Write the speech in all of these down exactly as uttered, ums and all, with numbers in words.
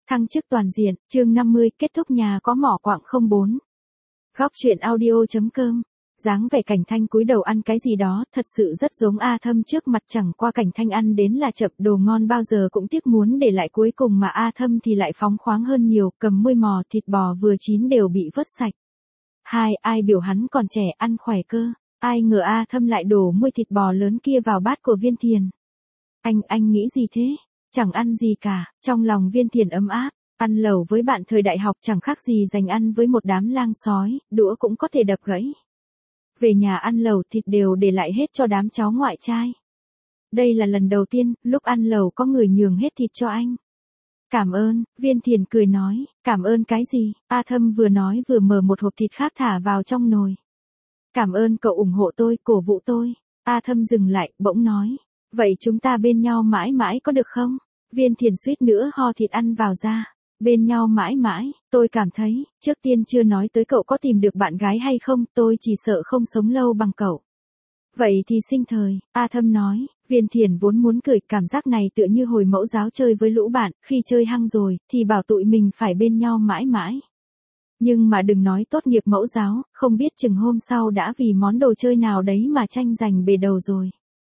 Thăng chức toàn diện, chương năm mươi, kết thúc nhà có mỏ quặng không bốn. Góc truyện audio.com. Dáng vẻ Cảnh Thanh cúi đầu ăn cái gì đó, thật sự rất giống A Thâm trước mặt, chẳng qua Cảnh Thanh ăn đến là chậm, đồ ngon bao giờ cũng tiếc muốn để lại cuối cùng mà A Thâm thì lại phóng khoáng hơn nhiều, cầm môi mò, thịt bò vừa chín đều bị vớt sạch. Hai, ai biểu hắn còn trẻ ăn khỏe cơ, ai ngờ A Thâm lại đổ muôi thịt bò lớn kia vào bát của Viên Thiền. Anh, anh nghĩ gì thế? Chẳng ăn gì cả, trong lòng Viên Thiền ấm áp, ăn lẩu với bạn thời đại học chẳng khác gì dành ăn với một đám lang sói, đũa cũng có thể đập gãy. Về nhà ăn lẩu thịt đều để lại hết cho đám cháu ngoại trai. Đây là lần đầu tiên, lúc ăn lẩu có người nhường hết thịt cho anh. Cảm ơn, Viên Thiền cười nói, cảm ơn cái gì? A Thâm vừa nói vừa mở một hộp thịt khác thả vào trong nồi. Cảm ơn cậu ủng hộ tôi, cổ vũ tôi. A Thâm dừng lại, bỗng nói, vậy chúng ta bên nhau mãi mãi có được không? Viên Thiền suýt nữa ho thịt ăn vào ra. Bên nhau mãi mãi, tôi cảm thấy, trước tiên chưa nói tới cậu có tìm được bạn gái hay không, tôi chỉ sợ không sống lâu bằng cậu. Vậy thì sinh thời, A Thâm nói, Viên Thiền vốn muốn cười, cảm giác này tựa như hồi mẫu giáo chơi với lũ bạn, khi chơi hăng rồi, thì bảo tụi mình phải bên nhau mãi mãi. Nhưng mà đừng nói tốt nghiệp mẫu giáo, không biết chừng hôm sau đã vì món đồ chơi nào đấy mà tranh giành bề đầu rồi.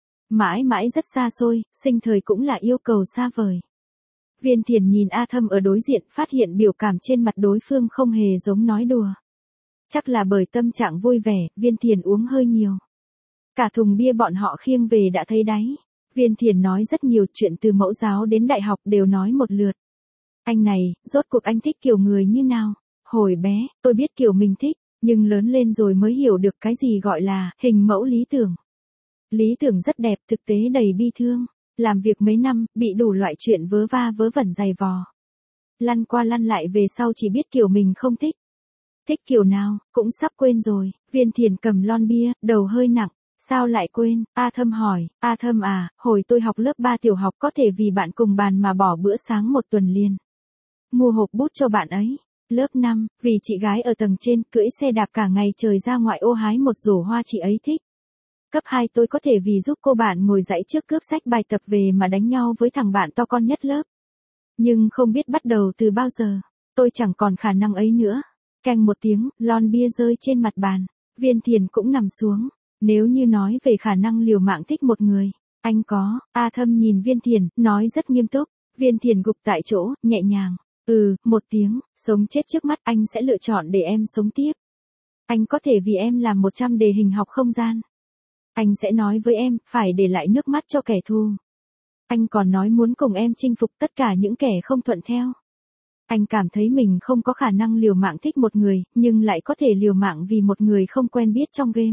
Mãi mãi rất xa xôi, sinh thời cũng là yêu cầu xa vời. Viên Thiền nhìn A Thâm ở đối diện, phát hiện biểu cảm trên mặt đối phương không hề giống nói đùa. Chắc là bởi tâm trạng vui vẻ, Viên Thiền uống hơi nhiều. Cả thùng bia bọn họ khiêng về đã thấy đáy. Viên Thiền nói rất nhiều chuyện từ mẫu giáo đến đại học đều nói một lượt. Anh này, rốt cuộc anh thích kiểu người như nào? Hồi bé, tôi biết kiểu mình thích, nhưng lớn lên rồi mới hiểu được cái gì gọi là hình mẫu lý tưởng. Lý tưởng rất đẹp, thực tế đầy bi thương. Làm việc mấy năm, bị đủ loại chuyện vớ va vớ vẩn dày vò. Lăn qua lăn lại về sau chỉ biết kiểu mình không thích. Thích kiểu nào, cũng sắp quên rồi. Viên Thiền cầm lon bia, đầu hơi nặng. Sao lại quên? A Thâm hỏi. A Thâm à, hồi tôi học lớp ba tiểu học có thể vì bạn cùng bàn mà bỏ bữa sáng một tuần liền. Mua hộp bút cho bạn ấy. Lớp năm, vì chị gái ở tầng trên cưỡi xe đạp cả ngày trời ra ngoại ô hái một rổ hoa chị ấy thích. Cấp hai tôi có thể vì giúp cô bạn ngồi dãy trước cướp sách bài tập về mà đánh nhau với thằng bạn to con nhất lớp. Nhưng không biết bắt đầu từ bao giờ, tôi chẳng còn khả năng ấy nữa. Canh một tiếng, lon bia rơi trên mặt bàn, Viên Thiền cũng nằm xuống. Nếu như nói về khả năng liều mạng thích một người, anh có. A Thâm nhìn Viên Thiền, nói rất nghiêm túc. Viên Thiền gục tại chỗ, nhẹ nhàng. Ừ, một tiếng, sống chết trước mắt anh sẽ lựa chọn để em sống tiếp. Anh có thể vì em làm một trăm đề hình học không gian. Anh sẽ nói với em, phải để lại nước mắt cho kẻ thù. Anh còn nói muốn cùng em chinh phục tất cả những kẻ không thuận theo. Anh cảm thấy mình không có khả năng liều mạng thích một người, nhưng lại có thể liều mạng vì một người không quen biết trong game.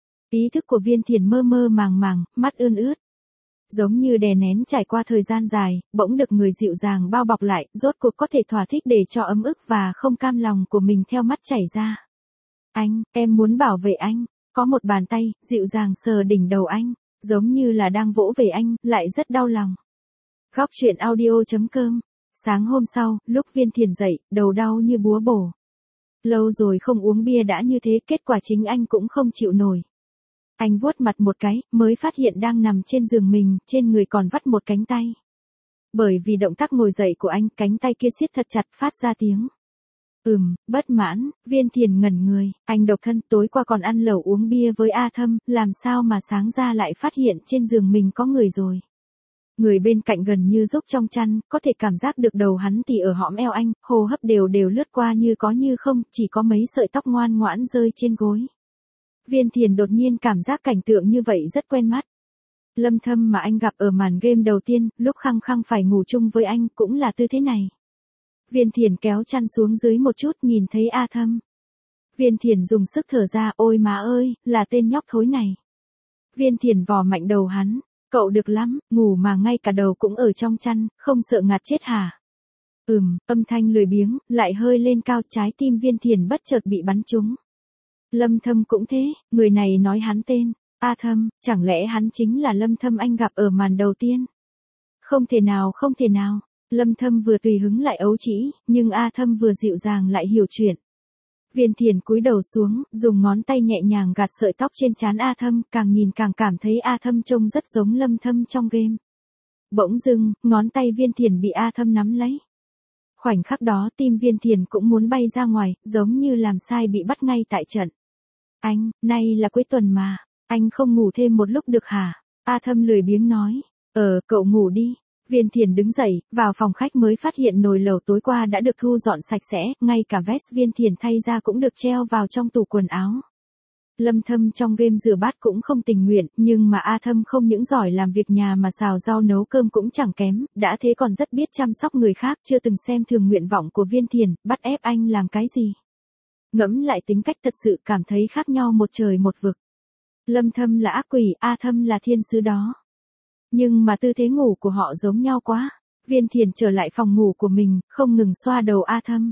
Ý thức của Viên Thiền mơ mơ màng màng, mắt ươn ướt. Giống như đè nén trải qua thời gian dài, bỗng được người dịu dàng bao bọc lại, rốt cuộc có thể thỏa thích để cho ấm ức và không cam lòng của mình theo mắt chảy ra. Anh, em muốn bảo vệ anh. Có một bàn tay, dịu dàng sờ đỉnh đầu anh, giống như là đang vỗ về anh, lại rất đau lòng. Góc truyện audio.com. Sáng hôm sau, lúc Viên Thiền dậy, đầu đau như búa bổ. Lâu rồi không uống bia đã như thế, kết quả chính anh cũng không chịu nổi. Anh vuốt mặt một cái, mới phát hiện đang nằm trên giường mình, trên người còn vắt một cánh tay. Bởi vì động tác ngồi dậy của anh, cánh tay kia siết thật chặt, phát ra tiếng. Ừm, bất mãn, Viên Thiền ngẩn người, anh độc thân, tối qua còn ăn lẩu uống bia với A Thâm, làm sao mà sáng ra lại phát hiện trên giường mình có người rồi. Người bên cạnh gần như rúc trong chăn, có thể cảm giác được đầu hắn thì ở hõm eo anh, hô hấp đều đều lướt qua như có như không, chỉ có mấy sợi tóc ngoan ngoãn rơi trên gối. Viên Thiền đột nhiên cảm giác cảnh tượng như vậy rất quen mắt. Lâm Thâm mà anh gặp ở màn game đầu tiên, lúc khăng khăng phải ngủ chung với anh cũng là tư thế này. Viên Thiền kéo chăn xuống dưới một chút nhìn thấy A Thâm. Viên Thiền dùng sức thở ra, ôi má ơi, là tên nhóc thối này. Viên Thiền vò mạnh đầu hắn, cậu được lắm, ngủ mà ngay cả đầu cũng ở trong chăn, không sợ ngạt chết hả? Ừm, âm thanh lười biếng, lại hơi lên cao, trái tim Viên Thiền bất chợt bị bắn trúng. Lâm Thâm cũng thế, người này nói hắn tên, A Thâm, chẳng lẽ hắn chính là Lâm Thâm anh gặp ở màn đầu tiên? Không thể nào, không thể nào. Lâm Thâm vừa tùy hứng lại ấu trĩ, nhưng A Thâm vừa dịu dàng lại hiểu chuyện. Viên Thiền cúi đầu xuống, dùng ngón tay nhẹ nhàng gạt sợi tóc trên trán A Thâm, càng nhìn càng cảm thấy A Thâm trông rất giống Lâm Thâm trong game. Bỗng dưng, ngón tay Viên Thiền bị A Thâm nắm lấy. Khoảnh khắc đó tim Viên Thiền cũng muốn bay ra ngoài, giống như làm sai bị bắt ngay tại trận. Anh, nay là cuối tuần mà, anh không ngủ thêm một lúc được hả? A Thâm lười biếng nói. Ờ, cậu ngủ đi. Viên Thiền đứng dậy, vào phòng khách mới phát hiện nồi lẩu tối qua đã được thu dọn sạch sẽ, ngay cả vest Viên Thiền thay ra cũng được treo vào trong tủ quần áo. Lâm Thâm trong game rửa bát cũng không tình nguyện, nhưng mà A Thâm không những giỏi làm việc nhà mà xào rau nấu cơm cũng chẳng kém, đã thế còn rất biết chăm sóc người khác, chưa từng xem thường nguyện vọng của Viên Thiền, bắt ép anh làm cái gì. Ngẫm lại tính cách thật sự cảm thấy khác nhau một trời một vực. Lâm Thâm là ác quỷ, A Thâm là thiên sứ đó. Nhưng mà tư thế ngủ của họ giống nhau quá. Viên Thiền trở lại phòng ngủ của mình, không ngừng xoa đầu A Thâm.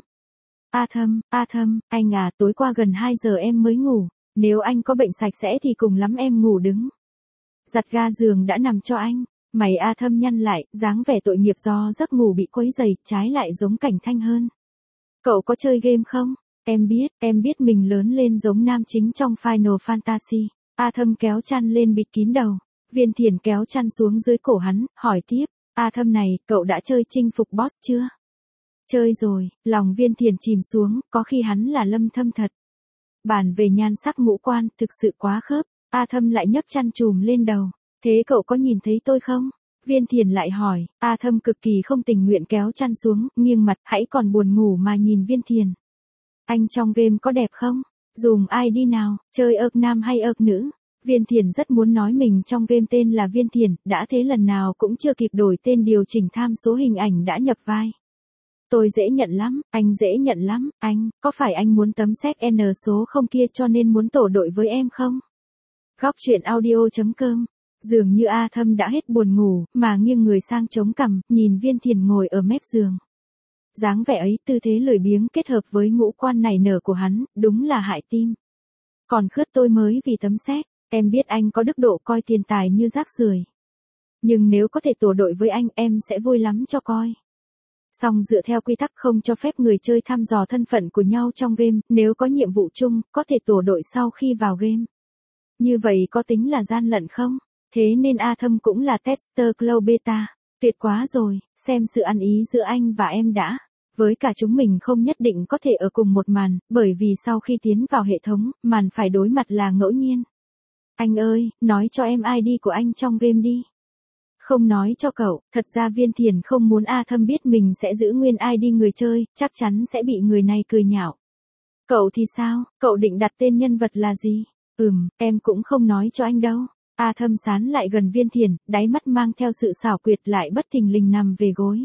A Thâm, A Thâm, anh à, tối qua gần hai giờ em mới ngủ. Nếu anh có bệnh sạch sẽ thì cùng lắm em ngủ đứng. Giặt ga giường đã nằm cho anh. Mày A Thâm nhăn lại, dáng vẻ tội nghiệp do giấc ngủ bị quấy rầy, trái lại giống Cảnh Thanh hơn. Cậu có chơi game không? Em biết, em biết mình lớn lên giống nam chính trong Final Fantasy. A Thâm kéo chăn lên bịt kín đầu. Viên Thiền kéo chăn xuống dưới cổ hắn, hỏi tiếp. A Thâm này, cậu đã chơi chinh phục boss chưa? Chơi rồi, lòng Viên Thiền chìm xuống, có khi hắn là Lâm Thâm thật. Bàn về nhan sắc ngũ quan, thực sự quá khớp. A Thâm lại nhấc chăn trùm lên đầu. Thế cậu có nhìn thấy tôi không? Viên Thiền lại hỏi. A Thâm cực kỳ không tình nguyện kéo chăn xuống, nghiêng mặt, hãy còn buồn ngủ mà nhìn Viên Thiền. Anh trong game có đẹp không? Dùng ai đi nào, chơi ợc nam hay ợc nữ? Viên Thiền rất muốn nói mình trong game tên là Viên Thiền, đã thế lần nào cũng chưa kịp đổi tên điều chỉnh tham số hình ảnh đã nhập vai. Tôi dễ nhận lắm, anh dễ nhận lắm, anh, có phải anh muốn tấm séc N số không kia cho nên muốn tổ đội với em không? Góc truyện audio chấm com. Dường như A Thâm đã hết buồn ngủ, mà nghiêng người sang chống cằm, nhìn Viên Thiền ngồi ở mép giường. Dáng vẻ ấy, tư thế lười biếng kết hợp với ngũ quan nảy nở của hắn, đúng là hại tim. Còn khướt tôi mới vì tấm séc, em biết anh có đức độ coi tiền tài như rác rưởi. Nhưng nếu có thể tổ đội với anh, em sẽ vui lắm cho coi. Song dựa theo quy tắc không cho phép người chơi thăm dò thân phận của nhau trong game, nếu có nhiệm vụ chung, có thể tổ đội sau khi vào game. Như vậy có tính là gian lận không? Thế nên A Thâm cũng là tester Cloud Beta. Tuyệt quá rồi, xem sự ăn ý giữa anh và em đã. Với cả chúng mình không nhất định có thể ở cùng một màn, bởi vì sau khi tiến vào hệ thống, màn phải đối mặt là ngẫu nhiên. Anh ơi, nói cho em i đê của anh trong game đi. Không nói cho cậu, thật ra Viên Thiền không muốn A Thâm biết mình sẽ giữ nguyên i đê người chơi, chắc chắn sẽ bị người này cười nhạo. Cậu thì sao, cậu định đặt tên nhân vật là gì? Ừm, em cũng không nói cho anh đâu. A Thâm sán lại gần Viên Thiền, đáy mắt mang theo sự xảo quyệt lại bất thình lình nằm về gối.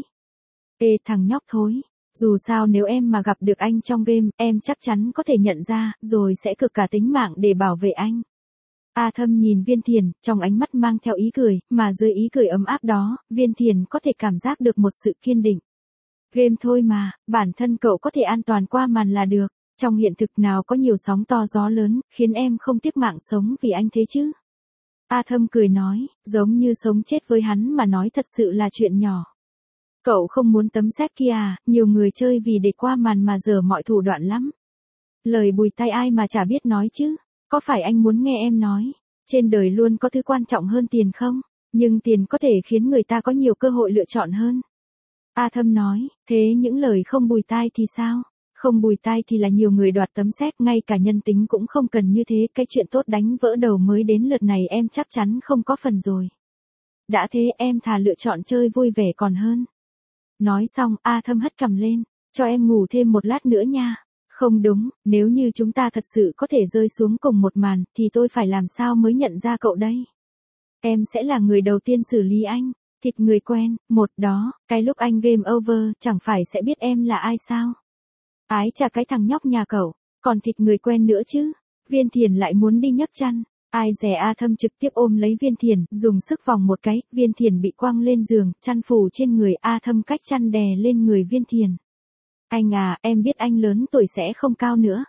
Ê thằng nhóc thối, dù sao nếu em mà gặp được anh trong game, em chắc chắn có thể nhận ra, rồi sẽ cực cả tính mạng để bảo vệ anh. A Thâm nhìn Viên Thiền, trong ánh mắt mang theo ý cười, mà dưới ý cười ấm áp đó, Viên Thiền có thể cảm giác được một sự kiên định. Game thôi mà, bản thân cậu có thể an toàn qua màn là được, trong hiện thực nào có nhiều sóng to gió lớn, khiến em không tiếc mạng sống vì anh thế chứ. A Thâm cười nói, giống như sống chết với hắn mà nói thật sự là chuyện nhỏ. Cậu không muốn tấm séc kia à, nhiều người chơi vì để qua màn mà dở mọi thủ đoạn lắm. Lời bùi tai ai mà chả biết nói chứ. Có phải anh muốn nghe em nói, trên đời luôn có thứ quan trọng hơn tiền không? Nhưng tiền có thể khiến người ta có nhiều cơ hội lựa chọn hơn. A Thâm nói, thế những lời không bùi tai thì sao? Không bùi tai thì là nhiều người đoạt tấm séc, ngay cả nhân tính cũng không cần như thế, cái chuyện tốt đánh vỡ đầu mới đến lượt này em chắc chắn không có phần rồi. Đã thế em thà lựa chọn chơi vui vẻ còn hơn. Nói xong, A Thâm hất cằm lên, cho em ngủ thêm một lát nữa nha. Không đúng, nếu như chúng ta thật sự có thể rơi xuống cùng một màn, thì tôi phải làm sao mới nhận ra cậu đây? Em sẽ là người đầu tiên xử lý anh. Thịt người quen, một đó, cái lúc anh game over, chẳng phải sẽ biết em là ai sao? Ái chà cái thằng nhóc nhà cậu, còn thịt người quen nữa chứ? Viên Thiền lại muốn đi nhấc chăn. Ai dè A Thâm trực tiếp ôm lấy Viên Thiền, dùng sức vòng một cái, Viên Thiền bị quăng lên giường, chăn phủ trên người, A Thâm cách chăn đè lên người Viên Thiền. Anh à, em biết anh lớn tuổi sẽ không cao nữa.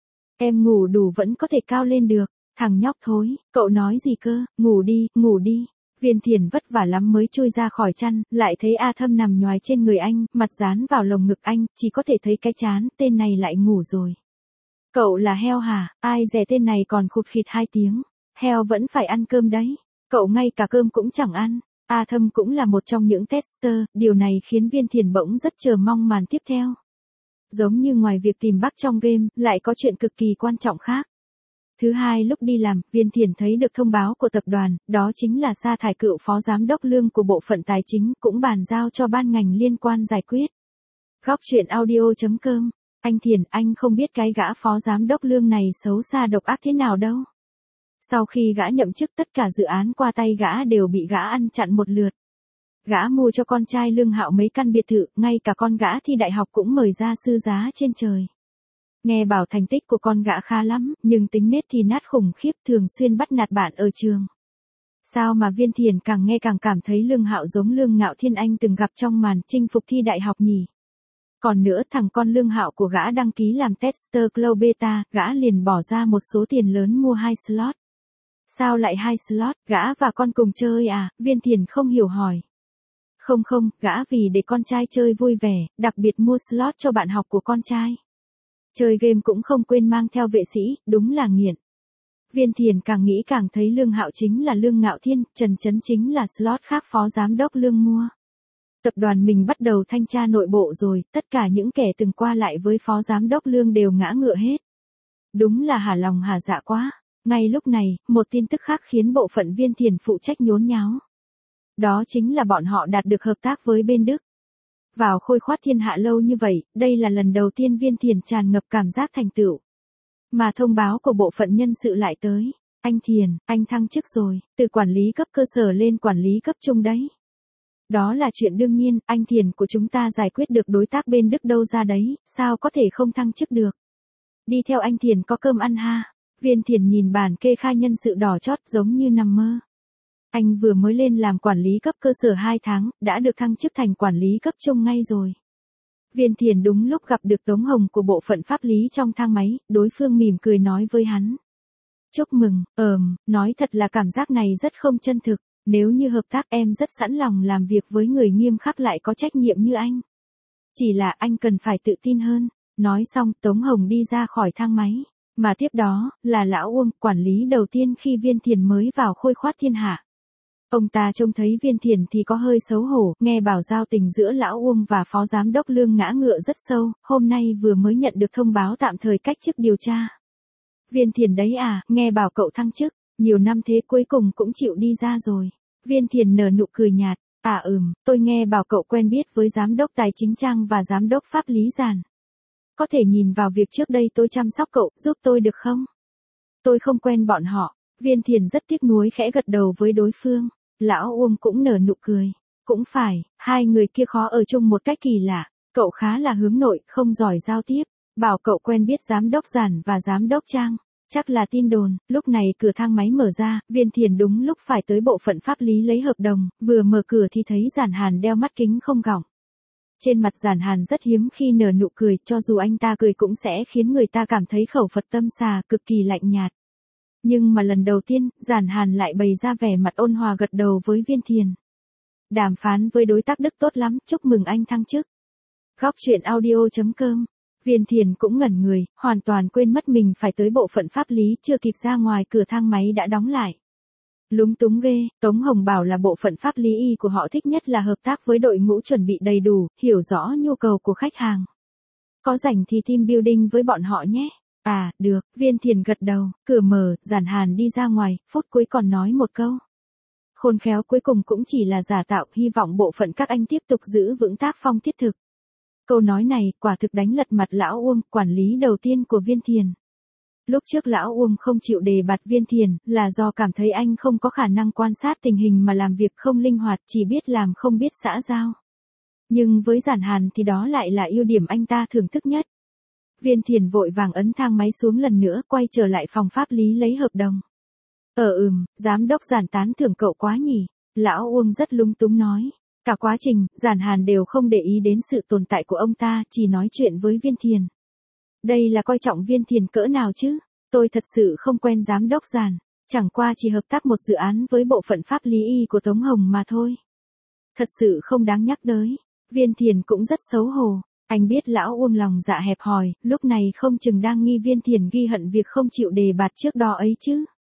Em ngủ đủ vẫn có thể cao lên được. Thằng nhóc thối, cậu nói gì cơ, ngủ đi, ngủ đi. Viên Thiền vất vả lắm mới chui ra khỏi chăn, lại thấy A Thâm nằm nhoài trên người anh, mặt dán vào lồng ngực anh, chỉ có thể thấy cái trán, tên này lại ngủ rồi. Cậu là heo hả, ai dè tên này còn khụt khịt hai tiếng. Heo vẫn phải ăn cơm đấy. Cậu ngay cả cơm cũng chẳng ăn. A Thâm cũng là một trong những tester, điều này khiến Viên Thiền bỗng rất chờ mong màn tiếp theo. Giống như ngoài việc tìm bug trong game, lại có chuyện cực kỳ quan trọng khác. Thứ hai, lúc đi làm, Viên Thiền thấy được thông báo của tập đoàn, đó chính là sa thải cựu phó giám đốc lương của bộ phận tài chính, cũng bàn giao cho ban ngành liên quan giải quyết. Góc truyện audio chấm com. Anh Thiền, anh không biết cái gã phó giám đốc lương này xấu xa độc ác thế nào đâu. Sau khi gã nhậm chức, tất cả dự án qua tay gã đều bị gã ăn chặn một lượt. Gã mua cho con trai Lương Hạo mấy căn biệt thự, ngay cả con gã thi đại học cũng mời ra sư giá trên trời. Nghe bảo thành tích của con gã khá lắm, nhưng tính nết thì nát khủng khiếp, thường xuyên bắt nạt bạn ở trường. Sao mà Viên Thiền càng nghe càng cảm thấy Lương Hạo giống Lương Ngạo Thiên anh từng gặp trong màn chinh phục thi đại học nhỉ? Còn nữa, thằng con Lương Hạo của gã đăng ký làm tester Cloud Beta, gã liền bỏ ra một số tiền lớn mua hai slot. Sao lại hai slot, gã và con cùng chơi à? Viên Thiền không hiểu hỏi. Không không, gã vì để con trai chơi vui vẻ, đặc biệt mua slot cho bạn học của con trai. Chơi game cũng không quên mang theo vệ sĩ, đúng là nghiện. Viên Thiền càng nghĩ càng thấy Lương Hạo chính là Lương Ngạo Thiên, Trần Chấn chính là slot khác phó giám đốc Lương mua. Tập đoàn mình bắt đầu thanh tra nội bộ rồi, tất cả những kẻ từng qua lại với phó giám đốc Lương đều ngã ngựa hết. Đúng là hả lòng hả dạ quá. Ngay lúc này, một tin tức khác khiến bộ phận Viên Thiền phụ trách nhốn nháo. Đó chính là bọn họ đạt được hợp tác với bên Đức. Vào Khôi Khoát Thiên Hạ lâu như vậy, đây là lần đầu tiên Viên Thiền tràn ngập cảm giác thành tựu. Mà thông báo của bộ phận nhân sự lại tới. Anh Thiền, anh thăng chức rồi, từ quản lý cấp cơ sở lên quản lý cấp trung đấy. Đó là chuyện đương nhiên, anh Thiền của chúng ta giải quyết được đối tác bên Đức đâu ra đấy, sao có thể không thăng chức được. Đi theo anh Thiền có cơm ăn ha. Viên Thiền nhìn bản kê khai nhân sự đỏ chót giống như nằm mơ. Anh vừa mới lên làm quản lý cấp cơ sở hai tháng, đã được thăng chức thành quản lý cấp trung ngay rồi. Viên Thiền đúng lúc gặp được Tống Hồng của bộ phận pháp lý trong thang máy, đối phương mỉm cười nói với hắn. Chúc mừng, ờm, nói thật là cảm giác này rất không chân thực, nếu như hợp tác em rất sẵn lòng làm việc với người nghiêm khắc lại có trách nhiệm như anh. Chỉ là anh cần phải tự tin hơn. Nói xong, Tống Hồng đi ra khỏi thang máy. Mà tiếp đó, là Lão Uông, quản lý đầu tiên khi Viên Thiền mới vào Khôi Khoát Thiên Hạ. Ông ta trông thấy Viên Thiền thì có hơi xấu hổ, nghe bảo giao tình giữa Lão Uông và phó giám đốc Lương ngã ngựa rất sâu, hôm nay vừa mới nhận được thông báo tạm thời cách chức điều tra. Viên Thiền đấy à, nghe bảo cậu thăng chức, nhiều năm thế cuối cùng cũng chịu đi ra rồi. Viên Thiền nở nụ cười nhạt, à ừm, tôi nghe bảo cậu quen biết với giám đốc tài chính Trang và giám đốc pháp lý Giản. Có thể nhìn vào việc trước đây tôi chăm sóc cậu, giúp tôi được không? Tôi không quen bọn họ. Viên Thiền rất tiếc nuối khẽ gật đầu với đối phương. Lão Uông cũng nở nụ cười. Cũng phải, hai người kia khó ở chung một cách kỳ lạ. Cậu khá là hướng nội, không giỏi giao tiếp. Bảo cậu quen biết giám đốc Giản và giám đốc Trang. Chắc là tin đồn. Lúc này cửa thang máy mở ra, Viên Thiền đúng lúc phải tới bộ phận pháp lý lấy hợp đồng. Vừa mở cửa thì thấy Giản Hàn đeo mắt kính không gọng. Trên mặt Giản Hàn rất hiếm khi nở nụ cười, cho dù anh ta cười cũng sẽ khiến người ta cảm thấy khẩu Phật tâm xà, cực kỳ lạnh nhạt. Nhưng mà lần đầu tiên, Giản Hàn lại bày ra vẻ mặt ôn hòa gật đầu với Viên Thiền. Đàm phán với đối tác Đức tốt lắm, chúc mừng anh thăng chức. Góc truyện audio chấm com. Viên Thiền cũng ngẩn người, hoàn toàn quên mất mình phải tới bộ phận pháp lý, chưa kịp ra ngoài cửa thang máy đã đóng lại. Lúng túng ghê, Tống Hồng bảo là bộ phận pháp lý y của họ thích nhất là hợp tác với đội ngũ chuẩn bị đầy đủ, hiểu rõ nhu cầu của khách hàng. Có rảnh thì team building với bọn họ nhé. À, được, Viên Thiền gật đầu, cửa mở, Giản Hàn đi ra ngoài, phút cuối còn nói một câu. Khôn khéo cuối cùng cũng chỉ là giả tạo, hy vọng bộ phận các anh tiếp tục giữ vững tác phong thiết thực. Câu nói này, quả thực đánh lật mặt Lão Uông, quản lý đầu tiên của Viên Thiền. Lúc trước Lão Uông không chịu đề bạt Viên Thiền, là do cảm thấy anh không có khả năng quan sát tình hình mà làm việc không linh hoạt, chỉ biết làm không biết xã giao. Nhưng với Giản Hàn thì đó lại là ưu điểm anh ta thưởng thức nhất. Viên Thiền vội vàng ấn thang máy xuống lần nữa, quay trở lại phòng pháp lý lấy hợp đồng. Ờ ừm, giám đốc Giản tán thưởng cậu quá nhỉ. Lão Uông rất lúng túng nói. Cả quá trình, Giản Hàn đều không để ý đến sự tồn tại của ông ta, chỉ nói chuyện với Viên Thiền. Đây là coi trọng Viên Thiền cỡ nào chứ? Tôi thật sự không quen giám đốc Giản, chẳng qua chỉ hợp tác một dự án với bộ phận pháp lý y của Tống Hồng mà thôi. Thật sự không đáng nhắc tới. Viên Thiền cũng rất xấu hổ. Anh biết Lão Uông lòng dạ hẹp hòi, lúc này không chừng đang nghi Viên Thiền ghi hận việc không chịu đề bạt trước đó ấy chứ.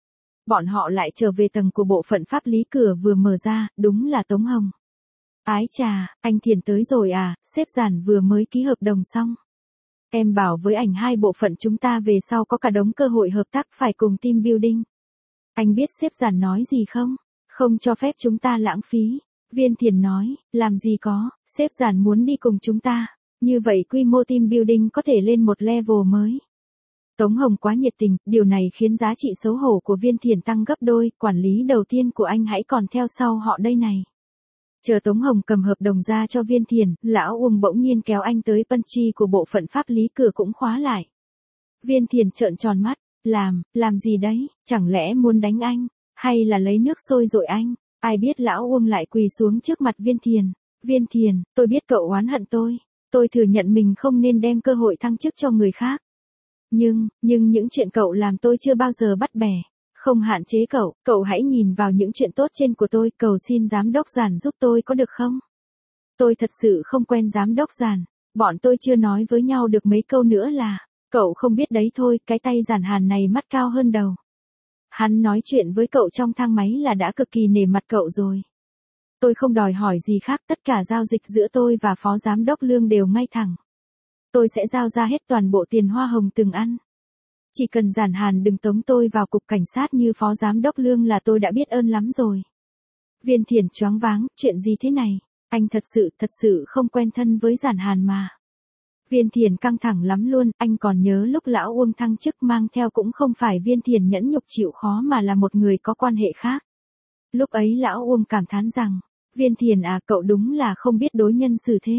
bọn họ lại trở về tầng của bộ phận pháp lý, cửa vừa mở ra, đúng là Tống Hồng. Ái chà, anh Thiền tới rồi à, sếp Giản vừa mới ký hợp đồng xong. Em bảo với ảnh hai bộ phận chúng ta về sau có cả đống cơ hội hợp tác phải cùng team building. Anh biết sếp Giản nói gì không? Không cho phép chúng ta lãng phí. Viên Thiền nói, làm gì có, sếp Giản muốn đi cùng chúng ta. Như vậy quy mô team building có thể lên một level mới. Tống Hồng quá nhiệt tình, điều này khiến giá trị xấu hổ của Viên Thiền tăng gấp đôi, quản lý đầu tiên của anh hãy còn theo sau họ đây này. Chờ Tống Hồng cầm hợp đồng ra cho Viên Thiền, lão Uông bỗng nhiên kéo anh tới punchy của bộ phận pháp lý, cửa cũng khóa lại. Viên Thiền trợn tròn mắt, làm, làm gì đấy, chẳng lẽ muốn đánh anh, hay là lấy nước sôi dội anh, ai biết lão Uông lại quỳ xuống trước mặt Viên Thiền. Viên Thiền, tôi biết cậu oán hận tôi, tôi thừa nhận mình không nên đem cơ hội thăng chức cho người khác. Nhưng, nhưng những chuyện cậu làm tôi chưa bao giờ bắt bẻ. Không hạn chế cậu, cậu hãy nhìn vào những chuyện tốt trên của tôi, cầu xin giám đốc Giản giúp tôi có được không? Tôi thật sự không quen giám đốc Giản, bọn tôi chưa nói với nhau được mấy câu nữa là, cậu không biết đấy thôi, cái tay Giản Hàn này mắt cao hơn đầu. Hắn nói chuyện với cậu trong thang máy là đã cực kỳ nể mặt cậu rồi. Tôi không đòi hỏi gì khác, tất cả giao dịch giữa tôi và phó giám đốc Lương đều ngay thẳng. Tôi sẽ giao ra hết toàn bộ tiền hoa hồng từng ăn. Chỉ cần Giản Hàn đừng tống tôi vào cục cảnh sát như phó giám đốc Lương là tôi đã biết ơn lắm rồi. Viên Thiền choáng váng, chuyện gì thế này? Anh thật sự, thật sự không quen thân với Giản Hàn mà. Viên Thiền căng thẳng lắm luôn, anh còn nhớ lúc lão Uông thăng chức mang theo cũng không phải Viên Thiền nhẫn nhục chịu khó mà là một người có quan hệ khác. Lúc ấy lão Uông cảm thán rằng, Viên Thiền à, cậu đúng là không biết đối nhân xử thế.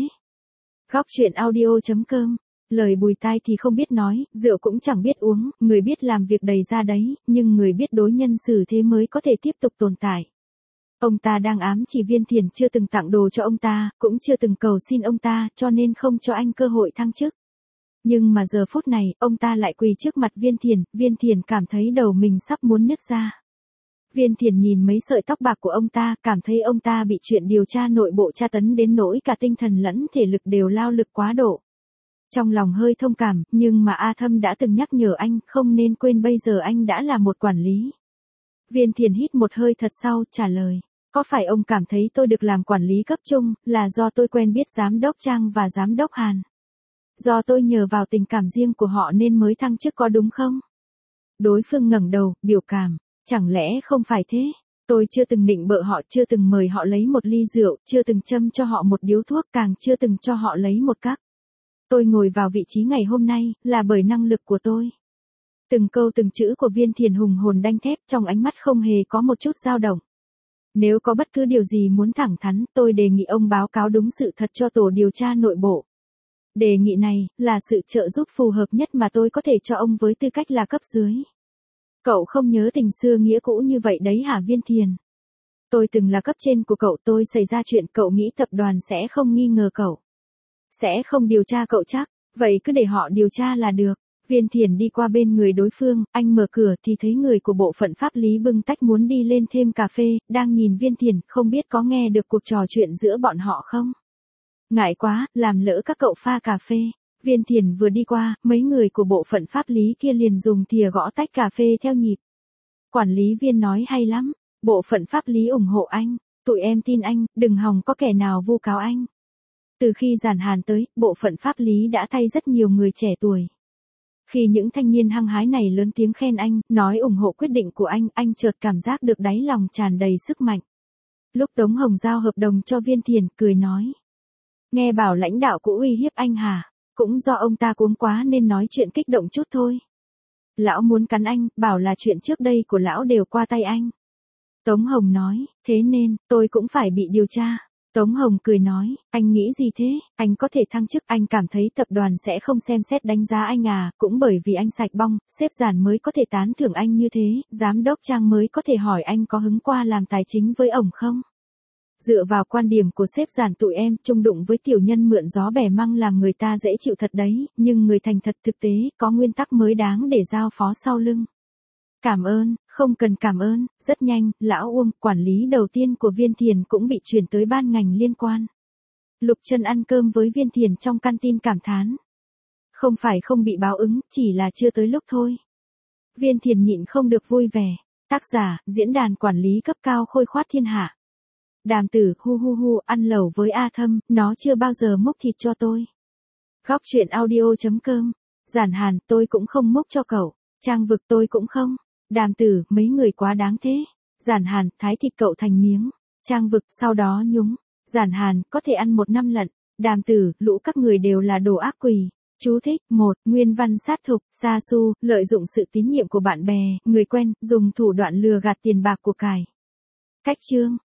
Góc truyện audio chấm com. Lời bùi tai thì không biết nói, rượu cũng chẳng biết uống, người biết làm việc đầy ra đấy, nhưng người biết đối nhân xử thế mới có thể tiếp tục tồn tại. Ông ta đang ám chỉ Viên Thiền chưa từng tặng đồ cho ông ta, cũng chưa từng cầu xin ông ta, cho nên không cho anh cơ hội thăng chức. Nhưng mà giờ phút này, ông ta lại quỳ trước mặt Viên Thiền, Viên Thiền cảm thấy đầu mình sắp muốn nứt ra. Viên Thiền nhìn mấy sợi tóc bạc của ông ta, cảm thấy ông ta bị chuyện điều tra nội bộ tra tấn đến nỗi cả tinh thần lẫn thể lực đều lao lực quá độ. Trong lòng hơi thông cảm, nhưng mà A Thâm đã từng nhắc nhở anh, không nên quên bây giờ anh đã là một quản lý. Viên Thiền hít một hơi thật sâu, trả lời, có phải ông cảm thấy tôi được làm quản lý cấp trung, là do tôi quen biết giám đốc Trang và giám đốc Hàn? Do tôi nhờ vào tình cảm riêng của họ nên mới thăng chức có đúng không? Đối phương ngẩng đầu, biểu cảm, chẳng lẽ không phải thế? Tôi chưa từng nịnh bợ họ, chưa từng mời họ lấy một ly rượu, chưa từng châm cho họ một điếu thuốc, càng chưa từng cho họ lấy một cắc. Tôi ngồi vào vị trí ngày hôm nay, là bởi năng lực của tôi. Từng câu từng chữ của Viên Thiền hùng hồn đanh thép, trong ánh mắt không hề có một chút dao động. Nếu có bất cứ điều gì muốn thẳng thắn, tôi đề nghị ông báo cáo đúng sự thật cho tổ điều tra nội bộ. Đề nghị này, là sự trợ giúp phù hợp nhất mà tôi có thể cho ông với tư cách là cấp dưới. Cậu không nhớ tình xưa nghĩa cũ như vậy đấy hả Viên Thiền? Tôi từng là cấp trên của cậu, tôi xảy ra chuyện cậu nghĩ tập đoàn sẽ không nghi ngờ cậu. Sẽ không điều tra cậu chắc, vậy cứ để họ điều tra là được. Viên Thiền đi qua bên người đối phương, anh mở cửa thì thấy người của bộ phận pháp lý bưng tách muốn đi lên thêm cà phê, đang nhìn Viên Thiền, không biết có nghe được cuộc trò chuyện giữa bọn họ không? Ngại quá, làm lỡ các cậu pha cà phê. Viên Thiền vừa đi qua, mấy người của bộ phận pháp lý kia liền dùng thìa gõ tách cà phê theo nhịp. Quản lý Viên nói hay lắm, bộ phận pháp lý ủng hộ anh, tụi em tin anh, đừng hòng có kẻ nào vu cáo anh. Từ khi Giản Hàn tới, bộ phận pháp lý đã thay rất nhiều người trẻ tuổi. Khi những thanh niên hăng hái này lớn tiếng khen anh, nói ủng hộ quyết định của anh, anh chợt cảm giác được đáy lòng tràn đầy sức mạnh. Lúc Tống Hồng giao hợp đồng cho Viên Thiền, cười nói. Nghe bảo lãnh đạo cũ uy hiếp anh hả? Cũng do ông ta cuống quá nên nói chuyện kích động chút thôi. Lão muốn cắn anh, bảo là chuyện trước đây của lão đều qua tay anh. Tống Hồng nói, thế nên, tôi cũng phải bị điều tra. Tống Hồng cười nói, anh nghĩ gì thế, anh có thể thăng chức, anh cảm thấy tập đoàn sẽ không xem xét đánh giá anh à, cũng bởi vì anh sạch bong, sếp Giản mới có thể tán thưởng anh như thế, giám đốc Trang mới có thể hỏi anh có hứng qua làm tài chính với ổng không? Dựa vào quan điểm của sếp Giản tụi em, chung đụng với tiểu nhân mượn gió bẻ măng làm người ta dễ chịu thật đấy, nhưng người thành thật thực tế, có nguyên tắc mới đáng để giao phó sau lưng. Cảm ơn, không cần cảm ơn, rất nhanh, lão Uông, quản lý đầu tiên của Viên Thiền cũng bị chuyển tới ban ngành liên quan. Lục Trân ăn cơm với Viên Thiền trong canteen cảm thán. Không phải không bị báo ứng, chỉ là chưa tới lúc thôi. Viên Thiền nhịn không được vui vẻ. Tác giả, diễn đàn quản lý cấp cao khôi khoát thiên hạ. Đàm Tử, hu hu hu, ăn lẩu với A Thâm, nó chưa bao giờ múc thịt cho tôi. Góc truyện audio.com. Giản Hàn, tôi cũng không múc cho cậu. Trang Vực, tôi cũng không. Đàm Tử, mấy người quá đáng thế. Giản Hàn, thái thịt cậu thành miếng. Trang Vực, sau đó nhúng. Giản Hàn, có thể ăn một năm lận. Đàm Tử, lũ các người đều là đồ ác quỷ. Chú thích, một, nguyên văn sát thục, sa su, lợi dụng sự tín nhiệm của bạn bè, người quen, dùng thủ đoạn lừa gạt tiền bạc của cải. Cách chương.